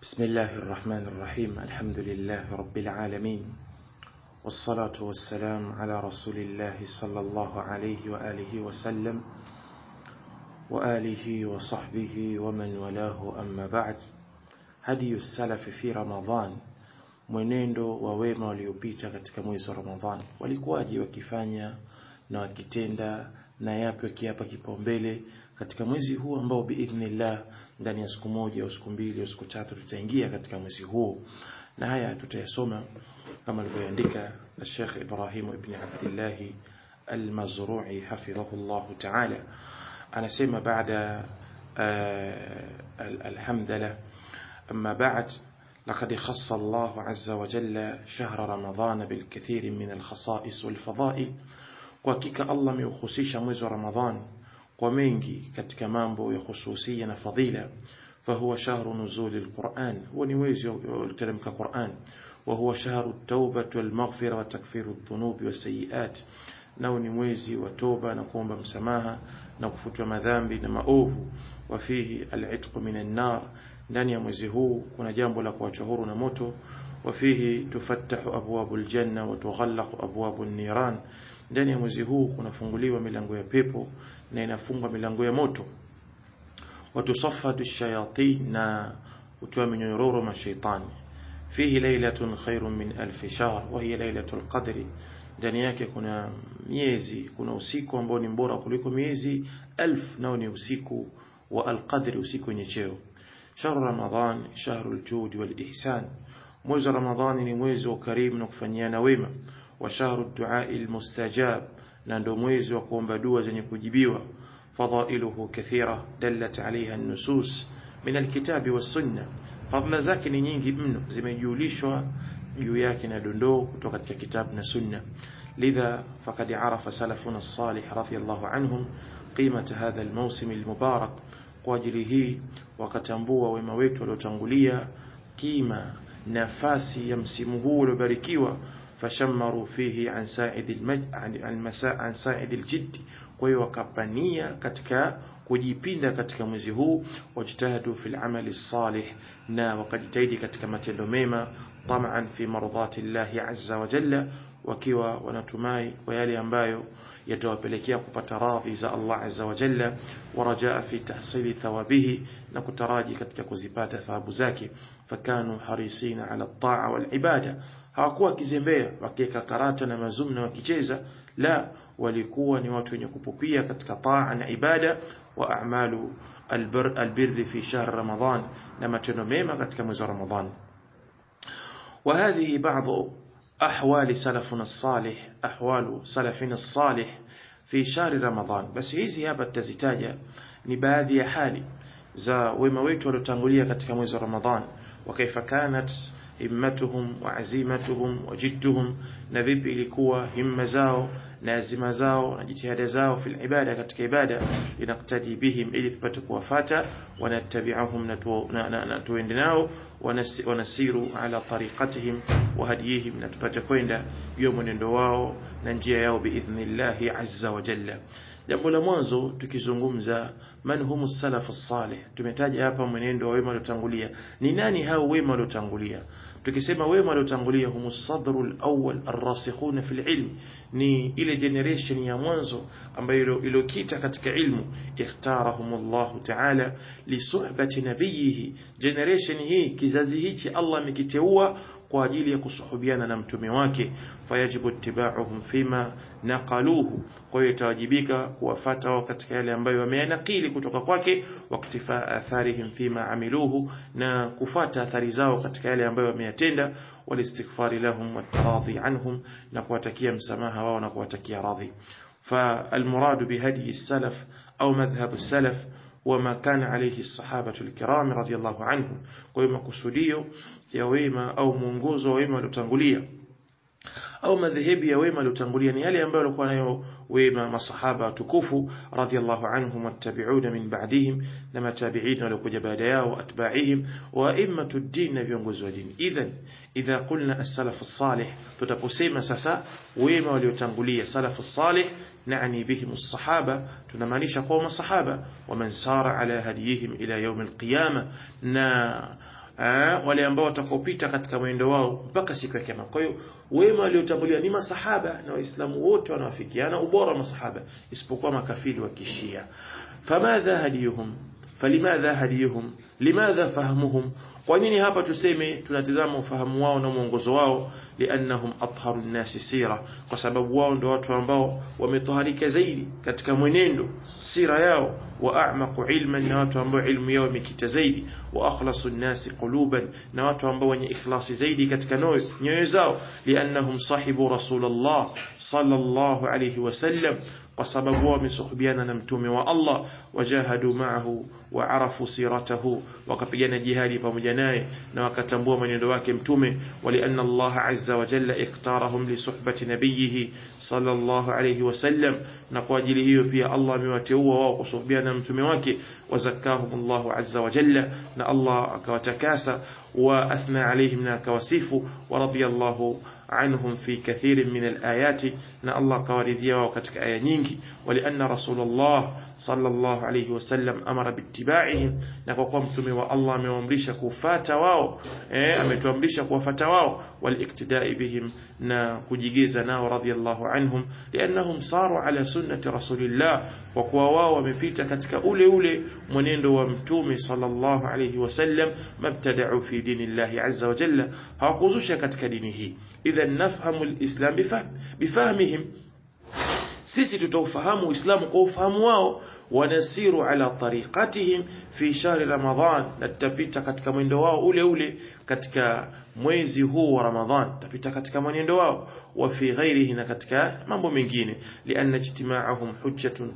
بسم الله الرحمن الرحيم. الحمد لله رب العالمين، والصلاة والسلام على رسول الله صلى الله عليه وآله وسلم وآله وصحبه ومن ولاه. أما بعد. هدي السلف في رمضان، mwenendo wa wema waliopita katika mwezi wa Ramadhani. Walikuwaje wakifanya na wakitenda na yapi wakiapa kipaumbele katika mwezi huu ambao biidhnillah ndani ya siku moja au siku mbili au siku tatu tutaingia katika mwezi huu, na haya tutayasoma kama alivyoandika Sheikh Ibrahim ibn Abdullah al-Mazru'i hafidhahullah ta'ala. Anasema baada alhamdulillah, amma ba'd. لقد خص الله عز وجل شهر رمضان بالكثير من الخصائص والفضائل. وحقيقة الله ameuhusisha mwezi wa Ramadhan kwa mengi katika mambo ya khususia na fadhila. فهو شهر نزول القرآن، هو ni mwezi uteremka Qur'an. وهو شهر التوبة والمغفرة وتكفير الذنوب والسيئات، nao ni mwezi wa toba na kuomba msamaha na kufutwa madhambi na maovu. وفيه العتق من النار، ndani ya mwezi huu kuna jambo la kuachwa huru na moto. Wafihi tufattahu abwabul janna wa tughallaqu abwabun niran, ndani ya mwezi huu kunafunguliwa milango ya pepo na inafungwa milango ya moto. Watusaffatu ash-shayatin, na utoa minyororo mashaitani. Fihi laylatun khairun min alf shahr wa hiya laylatul qadri, ndani yake kuna miezi, kuna usiku ambao ni bora kuliko miezi 1000, nao ni usiku wa al-qadri, usiku wenye cheo. شهر رمضان شهر الجود والإحسان، mwezi رمضان ni mwezi wa karimu na kufanyiana wema. Wa shahru du'a almustajab, na ndo mwezi wa kuomba dua zenye kujibiwa. Fadailuhu kathira dallat alayha an-nusus min alkitabi was-sunnah, fadla zake ni nyingi mno, zimejulishwa juu yake na dondoo kutoka katika kitabu na sunna. Lidha faqad arafa salafuna as-salih radiyallahu anhum qimata hadha al-mawsim al-mubarak, kwa ajili hii wakatambua wema wetu waliotangulia kima nafasi ya msimu huu uliobarikiwa. Fashammaru fihi an sa'id al-jidd, kwa hiyo wakapania katika kujipinda katika mwezi huu. Wajtahadu fil amali salih, na wakajitahidi katika matendo mema. Tam'an fi mardhati llahi azza wa jalla, wakiwa wanatumai kwa yale ambayo yatawapelekea kupata radhi za Allah azza wa jalla. Warajaa fi tahsili thawabihi, na kutaraji katika kuzipata thawabu zake. Fakanu harisina ala at-ta'a wal ibada, hawakuwa kizembea wakiweka karata na mazumna wakicheza, la, walikuwa ni watu wenye kupupia katika taa na ibada. Wa a'malu albirri fi shahr Ramadhan, na matendo mema katika mwezi wa Ramadhan. Wa hadhihi ba'dhu أحوال سلفنا الصالح، أحوال سلفنا الصالح في شهر رمضان. بس hizi hapa tutazitaja ni baadhi ya hali za wema wetu waliotangulia katika mwezi wa Ramadhan. Wa kaifa kanat himmatuhum wa azimatuhum wa jidduhum, na vipi ilikuwa himma zao na azima zao na jitihada zao fil ibada, katika ibada. Inaktadi bihim, ili tupate kuwafuata. Wanatabi'ahum, na tuende nao. Wanasiru ala tariqatihim wa hadiyihim, na tupate kwenda hiyo mwenendo wao na njia yao biidhnillah azza wa jalla. Jambo la mwanzo tukizungumza man humus salaf as-salih, tumetaja hapa mwenendo wa wema waliotangulia. Ni nani hao wema waliotangulia? Tukisema wema waliotangulia, humus sadrul awwal ar-rasikhuna fil ilm, ni ile generation ya mwanzo ambayo ilokita katika ilmu. Ikhtarahumullahu ta'ala li suhbati nabiyhi, generation hii, kizazi hichi Allah amekiteua kwa ajili ya kusuhubiana na mtume wake. Fayajibu ittiba'uhum fima naqaluhu, kwa hiyo itawajibika kuwafuata wao katika yale ambayo wameyanakili kutoka kwake. Waktifa atharihim fima amiluhu, na kufuata athari zao katika yale ambayo wameyatenda. Walistighfari lahum wataradhi anhum, na kuwatakia msamaha wao na kuwatakia radhi. Fa almuradu bihadi as-salaf au madhhab as-salaf وما كان عليه الصحابة الكرام رضي الله عنهم. kwa hiyo makusudio ya wema au mwongozo wa wema waliotangulia au madhehebu ya wema waliotangulia ni yale ambayo walikuwa nayo wema masahaba tukufu radhiyallahu anhum, wattabi'una min ba'dihim, na matabi'in waliokuja baada yao, atba'ihim wa a'immatud din, na viongozi wa dini. Idha qulna as-salaf as-salih, tutaposema sasa wema waliotangulia salaf as-salih, نعني بهم الصحابة، tunamaanisha kwa masahaba. ومن سار على هديهم إلى يوم القيامة، na wale ambao watakopita katika mwendo wao mpaka siku ya kiyama. Kwa hiyo wema waliotangulia ni masahaba, na waislamu wote wanawafikiana ubora wa masahaba isipokuwa makafiri wa kishia. Famadha hadiyuhum, falimadha hadiyuhum, limadha fahmuhum. Kwa nini hapa tuseme tunatazama ufahamu wao na mwongozo wao? Liannahum atharu an-nasi sira, kwa sababu wao ndio watu ambao wametoharika zaidi katika mwenendo sira yao, wa a'maqu ilman, na watu ambao ilmu yao imekita zaidi, wa akhlasu an-nasi quluban, na watu ambao wenye ikhlasi zaidi katika nyoyo zao. Liannahum sahibu rasulullah sallallahu alayhi wasallam, kwa sababu wamesuhubiana na mtume wa Allah, wajahadu ma'ahu wa arafu siratahu, wakapigana jihadi pamoja naye na wakatambua mwenendo wake mtume. Walianna Allah azza wa jalla ikhtarahum li suhbati nabiyhi sallallahu alayhi wasallam, na kwa ajili hiyo pia Allah amewateua wao kusuhubiana na mtume wake. Wazakahum Allah azza wa jalla, na Allah akawatakasa, wa athna alayhim, na akawasifu. Wa radiyallahu عنهم في كثير من الآيات، na Allah kawaridhia wao katika aya nyingi. Walianna rasulullah sallallahu alayhi wasallam amara bittiba'ihim, na kwa kuwa mtume wa Allah amewaamrisha kufuata wao, ametuamrisha kuwafuata wao. Waliktida'i bihim, na kujigeza nao radiyallahu anhum. Liannahum saru ala sunnati rasulillah, kwa kuwa wao wamepita katika ule mwenendo wa mtume sallallahu alayhi wasallam. Mabtada'u fi dinillahi azza wa jalla, hawakuzusha katika dini hii. Idhan nafhamu alislam bifahmihim, sisi tutaufahamu Uislamu kwa ufahamu wao. Wanasiru ala tariqatihim fi shahri Ramadhan, na tutapita katika mwendo wao ule katika mwezi huu wa Ramadhan, tutapita katika mwenendo wao. Wa fi ghairihi, na katika mambo mengine. Lianna ijtima'ahum hujjatun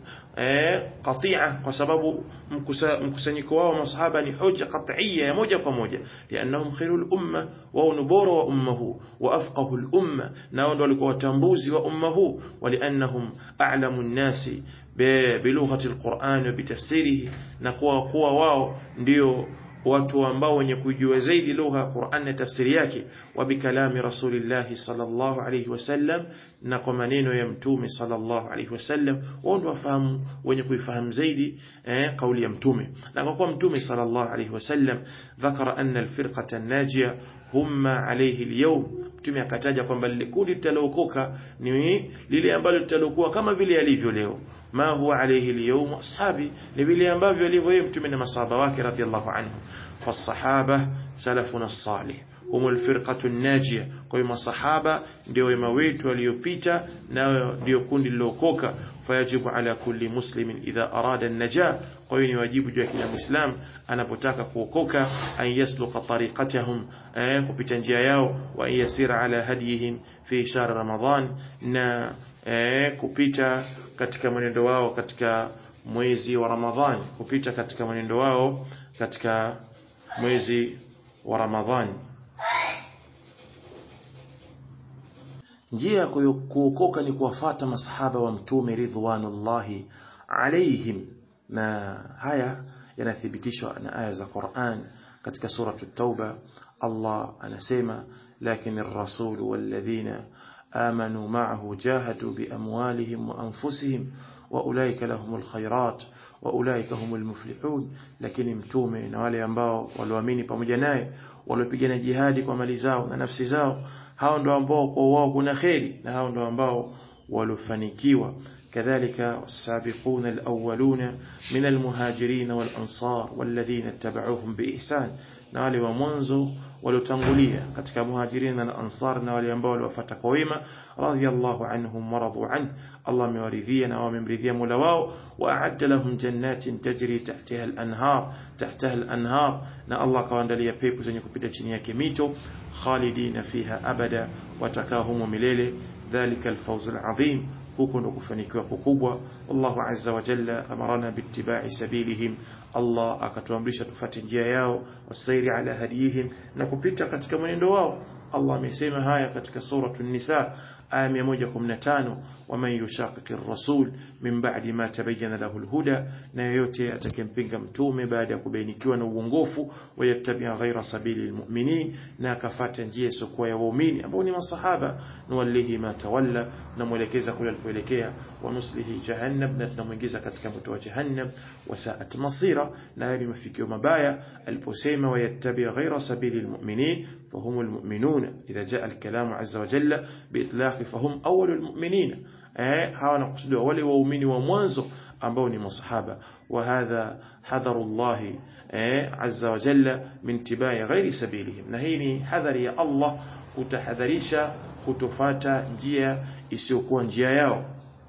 qati'a, kwa sababu mkusanyiko wao masahaba ni hujja qat'iyya ya moja kwa moja. Liannahum khairul umma, wa nubura wa ummuhu, wa afqahul umma, na wao ndio walikuwa watambuzi wa umma huu. Waliannahum a'lamun nasi bilughati alquran wa bitafsirihi, na kuwa wao ndio watu ambao wenye kujua zaidi lugha ya Qur'an na tafsiri yake. Wa bikalami rasulillah sallallahu alayhi wasallam, na kwa maneno ya mtume sallallahu alayhi wasallam, wao ndio wafahamu wenye kuifahamu zaidi kauli ya mtume. Na kwa kuwa mtume sallallahu alayhi wasallam dhakara anna alfirqata an-najia humma alayhi al-yawm, mtume akataja kwamba lile kundi litalokoka ni lile ambalo litalokuwa kama vile alivyo leo. Ma huwa alayhi al-yawm ashabi, ni vile ambavyo alivyo yeye mtume na masahaba wake radhiyallahu anhum. Fasahaba salafuna as-salih humul firqatu an-najia, kwa hiyo masahaba ndio wema wetu waliopita, na ndio kundi lilokoka. Fayajibu ala kulli muslimin idha arada an-najah, kwa hiyo ni wajibu juu ya kila muislam anapotaka kuokoka, an yasluka tariqatahum, kupita njia yao, wa yasira ala hadihim fi shahr Ramadhan, na kupita katika mwenendo wao katika mwezi wa Ramadhani, kupita katika mwenendo wao katika mwezi wa Ramadhani. Njia ya kuokoka ni kuwafuata masahaba wa mtume ridwanullahi alayhim, na haya yanathibitishwa na aya za Qur'an. Katika suratu at-Tauba Allah anasema, lakini ar-rasul walladhina amanu ma'ahu jahadu biamwalihim wa anfusihim wa ulaika lahumul khairat wa ulaika humul muflihun, lakini mtume na wale ambao walioamini pamoja naye waliopigana jihadi kwa mali zao na nafsi zao, hao ndio ambao kwa wao kuna khairi, na hao ndio ambao walofanikiwa. كذلك السابقون الأولون من المهاجرين والأنصار والذين اتبعوهم بإحسان, na wale wa mwanzo waliotangulia katika muhajirin na ansar, na wale ambao waliwafuata kwa wema, radiyallahu anhum wa radu an, Allah amewaridhia na wamemridhia Mola wao. Wa a'adda lahum jannatin tajri tahtaha al-anhar, na Allah kawaandalia pepo zenye kupita chini yake mito, khalidina fiha abada, watakahumu milele. Dhalika al-fawz al-azim, huko ndo kufanikiwa kukubwa. Allahu azza wa jalla amarana bittiba'i sabilihim, Allah akatuamrisha tufuate njia yao, wasairi ala hadihim, na kupita katika mwenendo wao. Allah amesema haya katika suratu an-Nisa aya 115, waman yushaqiqi ar-rasul min ba'di ma tabayyana lahu al-huda, na yote atakempinga mtume baada ya kubainikiwa na uongofu, wayattabi'a ghayra sabili al-mu'minin, na akafuata njia isiyokuwa ya waumini ambao ni masahaba, nuwallihi ma tawalla, na mwelekeza kule alipoelekea. wa nuslihi jahannam, na tunamuingiza katika moto wa jahannam, wa sa'at masira, na hadi mafikio mabaya. Aliposema wayattabi ghayra sabili almu'minin fahum almu'minun, idha jaa alkalamu azza wa jalla biitlaq fahum awwal almu'minin, hawa nakusudiwa wale waumini wa mwanzo ambao ni masahaba. Wa hadha hadharu Allah azza wa jalla min tibai ghairi sabilihim, na hii ni hadhari ya Allah kutahadharisha kutofata njia isiyokuwa njia yao.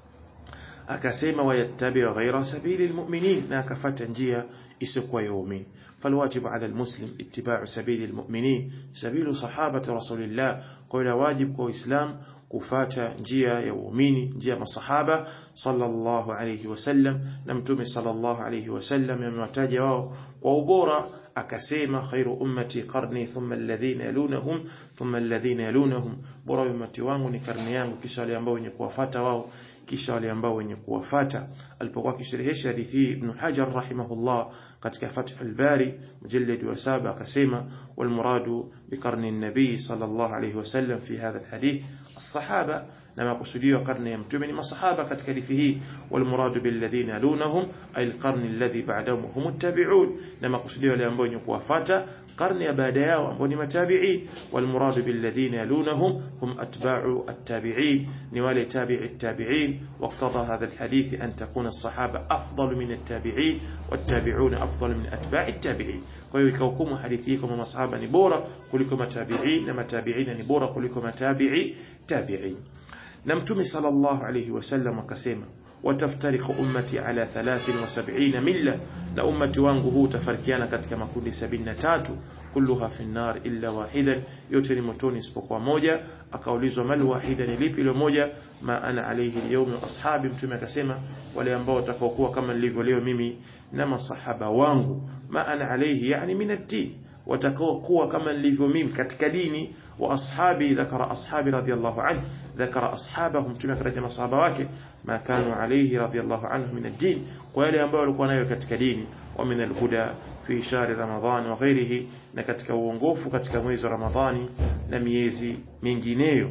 Akasema wayattabi ghaira sabili almu'minin, na akafata njia isiyokuwa ya waumini. فالواجب على المسلم اتباع سبيل المؤمنين سبيل صحابة رسول الله. قول واجب كو إسلام kufata njia ya waumini, njia masahaba sallallahu alayhi wasallam, na mtume sallallahu alayhi wasallam amewataja wao kwa ubora, akasema khairu ummati qarni thumma alladhina yalunhum thumma alladhina yalunhum, bora ummati wangu ni karne yangu, kisha wale ambao wenye kuwafuata wao, kisha wale ambao wenye kuwafuata. Alipokuwa akisherehesha hadithi hii Ibn Hajar rahimahullah katika Fathul Bari mujallad wa 7 akasema wal muradu bi qarni an-nabi sallallahu alayhi wasallam fi hadha al-hadith الصحابة، لما قصدوا قرن يمتمن مصحابة كتكلفه، والمراد بالذين يلونهم أي القرن الذي بعدهم هم التابعون، لما قصدوا لأنبون يقوافات قرن يباديا وأنبون متابعين، والمراد بالذين يلونهم هم أتباع التابعين نوال تابع التابعين. واقتضى هذا الحديث أن تكون الصحابة أفضل من التابعين والتابعون أفضل من أتباع التابعين. ويكوكم حديثيكم مصحابة نبورة كلكم تابعين، لما تابعين نبورة كلكم تابعي تابعين. نمتم صلى الله عليه وسلم وكسيما وتفترق أمتي على 73 ملة، لأمتي وانغه تفركيانا كتك مكون 73 كلها في النار إلا واحدا، يوتني متوني اسبقوا موجة. أكاوليزو مال واحدا نليبي لموجة ما أنا عليه اليوم أصحابي، متومي كسيما وليانباو تكوكوا كما نليبو ليو ميمي نما الصحابة وانغو ما أنا عليه يعني من الدين، وتكوكوا كما نليبو ميمي كتك ديني. وأصحابي ذكر أصحابي رضي الله عنه، ذكر أصحابهم تمك رجم أصحابك ما كانوا عليه رضي الله عنه من الدين، ويلي أنبأوا لكونا كتك ديني ومن الهدى في شهر رمضان وغيره، نكتك وونغوف كتك مويز رمضان نميزي من جينيو.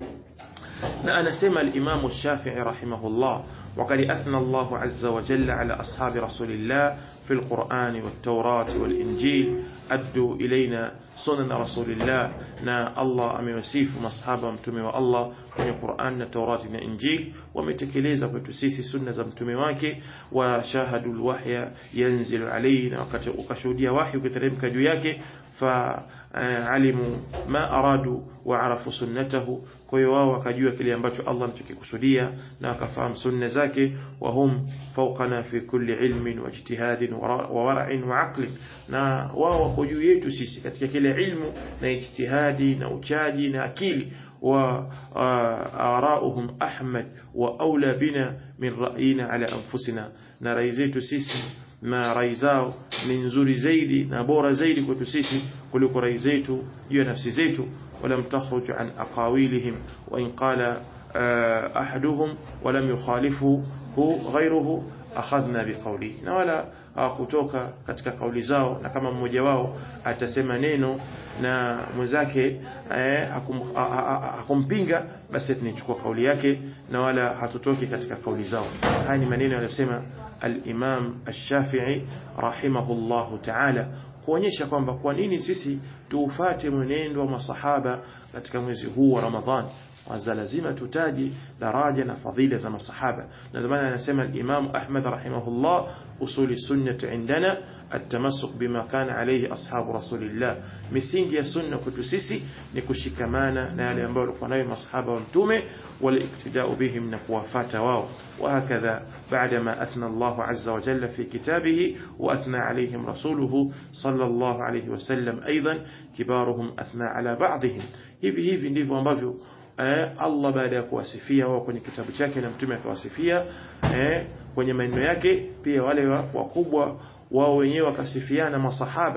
أنا سمى الإمام الشافعي رحمه الله وقد أثنى الله عز وجل على أصحاب رسول الله في القرآن والتوراة والإنجيل، أدوا إلينا سنن رسول الله، نا الله أميوسيف مصحابا متمي والله من القرآن والتوراة والإنجيل، ومتكليزا وتسيسي سنة متمي واكي، وشاهدوا الوحي ينزل علينا وكشوديا وحي وكترمك جوياكي، فعلموا ما أرادوا وعرفوا سنته. Kwa hiyo wao wakajua kile ambacho Allah anachokikusudia na wakafahamu sunna zake. Wahum fawqana fi kulli ilmin wa ijtihadin wa wara'in wa aqlin, na wao wako juu yetu sisi katika kile ilmu na ijtihadi na uchaji na akili. Wa ara'uhum ahmad wa awla bina min ra'yina ala anfusina, na rai zetu sisi na rai zao ni nzuri zaidi na bora zaidi kwetu sisi kuliko rai zetu juu ya nafsi zetu. ولم تخرج عن أقاويلهم وإن قال أحدهم ولم يخالفه غيره أخذنا بقوله، na wala kutoka katika kauli zao, na kama mmoja wao atasema neno na mwenzake hakumpinga, basi tunachukua kauli yake na wala hatutoki katika kauli zao. Haya ni maneno aliyosema al-Imam Ash-Shafi'i rahimahullahu ta'ala, kuonyesha kwamba kwa nini sisi tuufate mwenendo wa masahaba katika mwezi huu wa Ramadhani. Kwanza lazima tutaji daraja na fadhila za masahaba, na zamani anasema al-Imam Ahmad rahimahullah usuli sunnati indana at-tamassuk bima kana alayhi ashabu rasulillah, misingi ya sunna kwetu sisi ni kushikamana na yale ambayo walikuwa nayo masahaba wa mtume, wal iktidau bihim, na kuwafuata wao. وهكذا بعدما أثنى الله عز وجل في كتابه وأثنى عليهم رسوله صلى الله عليه وسلم أيضا كبارهم أثنى على بعضهم. hivi ndivyo ambavyo Allah baada ya kuwasifia wao kwenye kitabu chake na mtume akawasifia kwenye maneno yake, pia wale wakubwa wao wenyewe wakasifiana masahaba.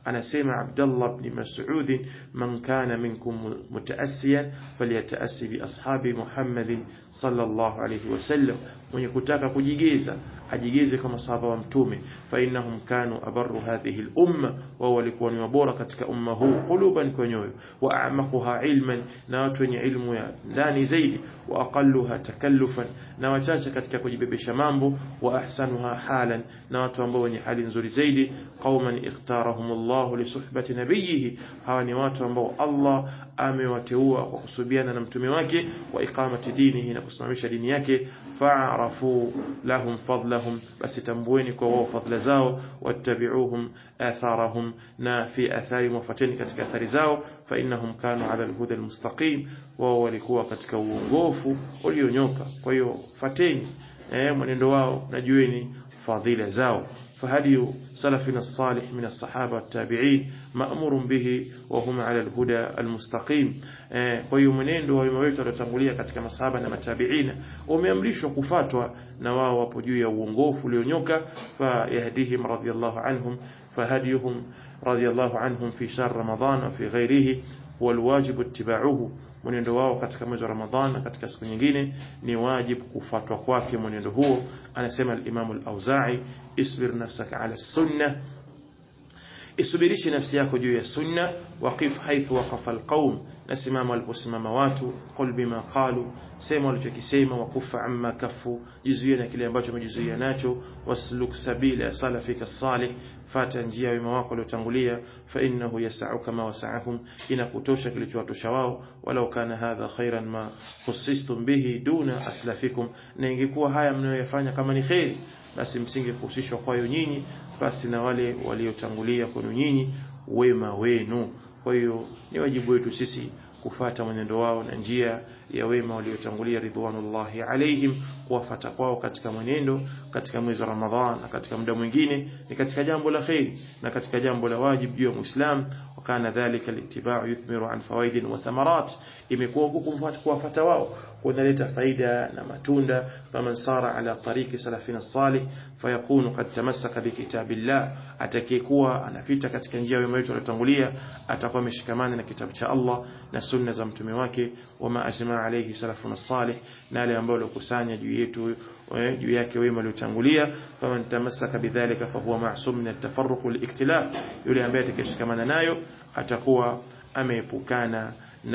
anasema Abdullah ibn Mas'ud, man kana minkum mutaassiyan falyataassi bi ashabi Muhammad sallallahu alayhi wasallam, mwenye kutaka kujigeza ajigeze kama sahaba wa mtume, fa innahum kanu abarru hadhihi al-umma, wa walikuwa ni bora katika umma huu, quluban kwa nyoyo, wa a'maquha ilman, na watu wenye ilmu ya ndani zaidi, wa aqalluha takallufan, na wachache katika kujibebesha mambo, wa ahsanuha halan, na watu ambao wenye hali nzuri zaidi. Qauman ikhtarahumullahu li suhbati nabiyhi, hawa ni watu ambao Allah amewateua kwa kusubiana na mtume wake, wa iqamati dinihi, na kusimamisha dini yake. Fa'arafu lahum fadlahum, basi tambueni kwa wao fadla zao, wattabi'uhum atharahum, na fi athari wafateni katika athari zao, fa innahum kanu ala al-huda al-mustaqim, wao walikuwa katika uongofu ulionyoka. Kwa hiyo fateni mwenendo wao, najueni fadhila zao. فهدي سلفنا الصالح من الصحابة والتابعين مأمور به وهم على الهدى المستقيم. kwa hiyo mwenendo wa wema wetu waliotangulia katika masahaba na matabiina umeamrishwa kufuatwa na wao wapo juu ya uongofu ulionyoka. fa yahdihim radiyallahu anhum, fahadiyuhum radiyallahu anhum fi shahr ramadan wa fi ghayrihi wal wajib ittiba'uhu, mwenendo wao katika mwezi wa Ramadhan na katika siku nyingine ni wajibu kufuatwa kwake mwenendo huo. Anasema al-Imam al-Auza'i, isbir nafsaka ala sunnah, isubirishi nafsi yako juu ya sunna, waqif haythu waqafa al-qawm, nasimama waliposimama watu, qul bima qalu, sema walichokisema, wakufa amma kafu, jizuia na kile ambacho umejizuia nacho, wasluk sabila salafika salih, fata njia wema wako waliotangulia, fa innahu yas'uka ma wasa'ahum, inakutosha kilichowatosha wao, walau kana hadha khairan ma khussistum bihi duna aslafikum, na ingekuwa haya mnayoyafanya kama ni khairi basi msingehusishwa kwayo nyinyi, basi na wale waliotangulia kwenu nyinyi wema wenu. Kwa hiyo ni wajibu wetu sisi kufuata mwenendo wao na njia ya wema waliotangulia ridwanullahi alaihim, kuwafuata kwao katika mwenendo katika mwezi wa Ramadhan na katika muda mwingine ni katika jambo la khair na katika jambo la wajibu juu ya Muislam. Wakana dhalika al-ittiba'u yuthmiru an fawaid wa thamarat, imekuwa kuwafuata wao kunaleta faida na matunda. Faman sara ala tariqi salafina salih fayakunu qad tamassaka bi kitabillah, atakayekuwa anapita katika njia ya wema waliotangulia atakuwa ameshikamana na kitabu cha Allah na sunna za mtume wake. Wama ajma alayhi salafuna salih, na wale ambao walikusanya juu yetu juu yake wema waliotangulia. Faman tamassaka bidhalika fahuwa ma'sum min at-tafarruq wal-iktilaf, yule ambaye atakayeshikamana nayo atakuwa ameepukana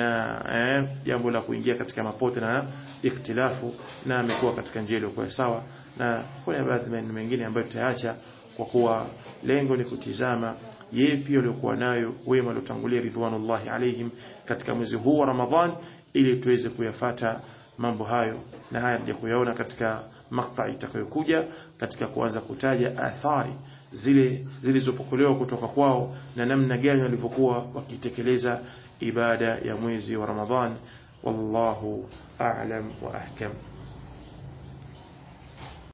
na jambo la kuingia katika mapote na ikhtilafu, na amekuwa katika njia iliyo sawa. Na kuna baadhi ya mengine ambayo tutaacha kwa kuwa lengo ni kutizama yepi waliokuwa nayo wema waliotangulia ridwanullahi alaihim katika mwezi huu wa Ramadhan, ili tuweze kuyafuata mambo hayo, na haya ndio kuyaona katika makta itakayokuja katika kuanza kutaja athari zile zilizopokelewa kutoka kwao na namna gani walivyokuwa wakitekeleza ibada ya mwezi wa Ramadhan. Wallahu a'lam wa ahkam.